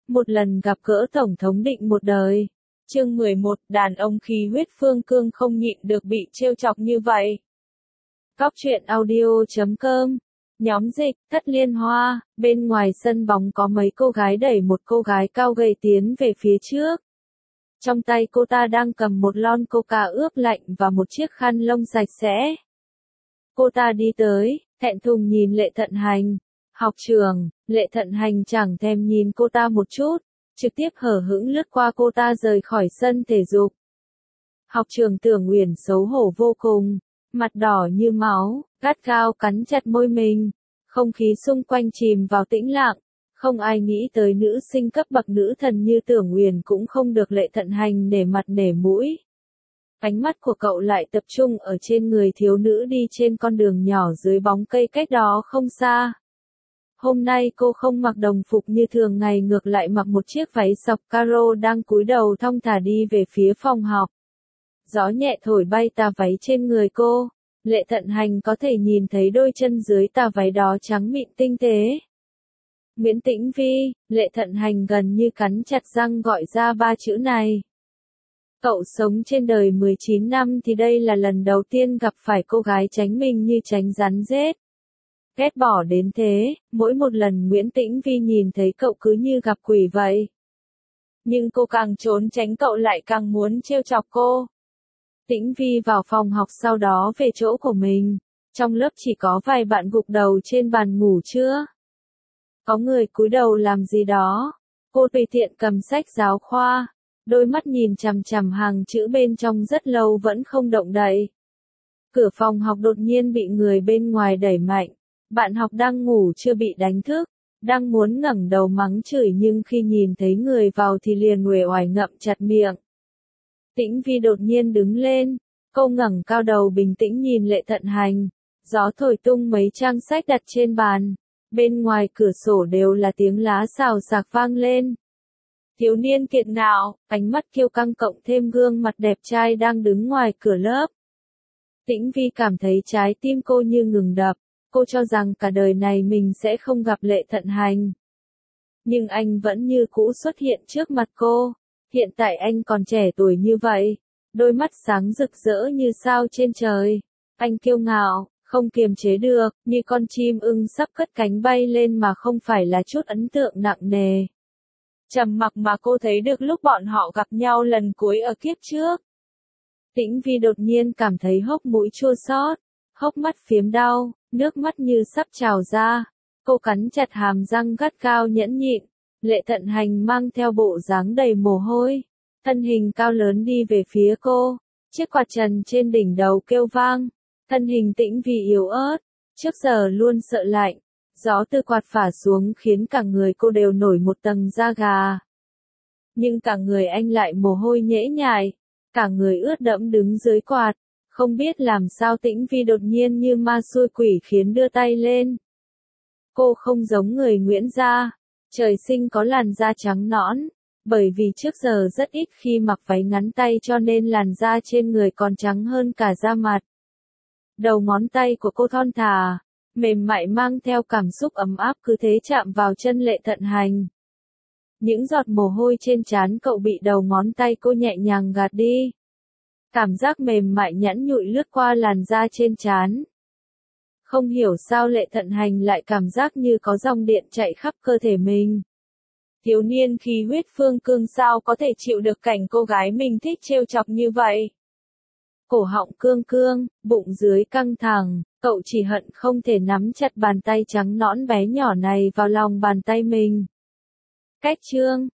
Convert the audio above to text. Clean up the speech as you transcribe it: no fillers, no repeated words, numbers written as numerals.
một lần gặp gỡ Tổng thống định một đời. Chương 11, đàn ông khí huyết phương cương không nhịn được bị trêu chọc như vậy. Góc truyện audio.com. Nhóm dịch, Thất Liên Hoa, bên ngoài sân bóng có mấy cô gái đẩy một cô gái cao gầy tiến về phía trước. Trong tay cô ta đang cầm một lon coca ướp lạnh và một chiếc khăn lông sạch sẽ. Cô ta đi tới, thẹn thùng nhìn Lệ Thận Hành. Học trường, Lệ Thận Hành chẳng thèm nhìn cô ta một chút, trực tiếp hở hững lướt qua cô ta rời khỏi sân thể dục. Học trường Tưởng Uyển xấu hổ vô cùng, mặt đỏ như máu, gắt gao cắn chặt môi mình. Không khí xung quanh chìm vào tĩnh lặng, không ai nghĩ tới nữ sinh cấp bậc nữ thần như Tưởng Uyển cũng không được Lệ Thận Hành nể mặt nể mũi. Ánh mắt của cậu lại tập trung ở trên người thiếu nữ đi trên con đường nhỏ dưới bóng cây cách đó không xa. Hôm nay cô không mặc đồng phục như thường ngày, ngược lại mặc một chiếc váy sọc caro đang cúi đầu thong thả đi về phía phòng học. Gió nhẹ thổi bay tà váy trên người cô, Lệ Thận Hành có thể nhìn thấy đôi chân dưới tà váy đó trắng mịn tinh tế. Nguyễn Tĩnh Vi, Lệ Thận Hành gần như cắn chặt răng gọi ra ba chữ này. Cậu sống trên đời 19 năm thì đây là lần đầu tiên gặp phải cô gái tránh mình như tránh rắn rết. Ghét bỏ đến thế, mỗi một lần Nguyễn Tĩnh Vi nhìn thấy cậu cứ như gặp quỷ vậy. Nhưng cô càng trốn tránh cậu lại càng muốn trêu chọc cô. Tĩnh Vi vào phòng học sau đó về chỗ của mình. Trong lớp chỉ có vài bạn gục đầu trên bàn ngủ trưa. Có người cúi đầu làm gì đó. Cô tùy tiện cầm sách giáo khoa. Đôi mắt nhìn chằm chằm hàng chữ bên trong rất lâu vẫn không động đậy. Cửa phòng học đột nhiên bị người bên ngoài đẩy mạnh. Bạn học đang ngủ chưa bị đánh thức, đang muốn ngẩng đầu mắng chửi nhưng khi nhìn thấy người vào thì liền uể oải ngậm chặt miệng. Tĩnh Vi đột nhiên đứng lên, cô ngẩng cao đầu bình tĩnh nhìn Lệ Thận Hành. Gió thổi tung mấy trang sách đặt trên bàn, bên ngoài cửa sổ đều là tiếng lá xào xạc vang lên. Thiếu niên kiệt ngạo, ánh mắt kiêu căng cộng thêm gương mặt đẹp trai đang đứng ngoài cửa lớp. Tĩnh Vi cảm thấy trái tim cô như ngừng đập. Cô cho rằng cả đời này mình sẽ không gặp Lệ Thận Hành. Nhưng anh vẫn như cũ xuất hiện trước mặt cô. Hiện tại anh còn trẻ tuổi như vậy. Đôi mắt sáng rực rỡ như sao trên trời. Anh kiêu ngạo, không kiềm chế được, như con chim ưng sắp cất cánh bay lên mà không phải là chút ấn tượng nặng nề. Trầm mặc mà cô thấy được lúc bọn họ gặp nhau lần cuối ở kiếp trước. Tĩnh Vi đột nhiên cảm thấy hốc mũi chua xót, hốc mắt phiếm đau. Nước mắt như sắp trào ra, cô cắn chặt hàm răng gắt gao nhẫn nhịn. Lệ Thận Hành mang theo bộ dáng đầy mồ hôi, thân hình cao lớn đi về phía cô, chiếc quạt trần trên đỉnh đầu kêu vang, thân hình Tĩnh Vi yếu ớt, trước giờ luôn sợ lạnh, gió từ quạt phả xuống khiến cả người cô đều nổi một tầng da gà. Nhưng cả người anh lại mồ hôi nhễ nhại, cả người ướt đẫm đứng dưới quạt. Không biết làm sao Tĩnh Vi đột nhiên như ma xui quỷ khiến đưa tay lên. Cô không giống người Nguyễn gia, trời sinh có làn da trắng nõn, bởi vì trước giờ rất ít khi mặc váy ngắn tay cho nên làn da trên người còn trắng hơn cả da mặt. Đầu ngón tay của cô thon thả, mềm mại mang theo cảm xúc ấm áp cứ thế chạm vào chân Lệ Thận Hành. Những giọt mồ hôi trên trán cậu bị đầu ngón tay cô nhẹ nhàng gạt đi. Cảm giác mềm mại nhẵn nhụi lướt qua làn da trên trán. Không hiểu sao Lệ Thận Hành lại cảm giác như có dòng điện chạy khắp cơ thể mình. Thiếu niên khí huyết phương cương sao có thể chịu được cảnh cô gái mình thích trêu chọc như vậy. Cổ họng cương cương, bụng dưới căng thẳng, cậu chỉ hận không thể nắm chặt bàn tay trắng nõn bé nhỏ này vào lòng bàn tay mình. Cách chương